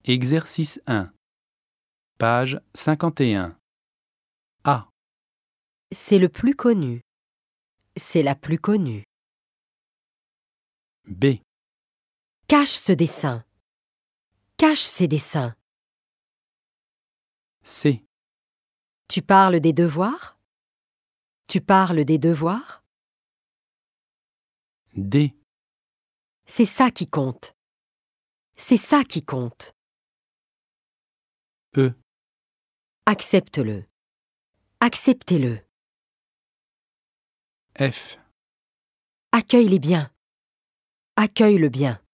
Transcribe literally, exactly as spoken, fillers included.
Exercice un. Page cinquante et un. A. C'est le plus connu. C'est la plus connue. B. Cache ce dessin. Cache ces dessins. C. Tu parles des devoirs? Tu parles des devoirs? D. C'est ça qui compte. C'est ça qui compte. E. Accepte-le. Acceptez-le. F. Accueille les biens. Accueille le bien.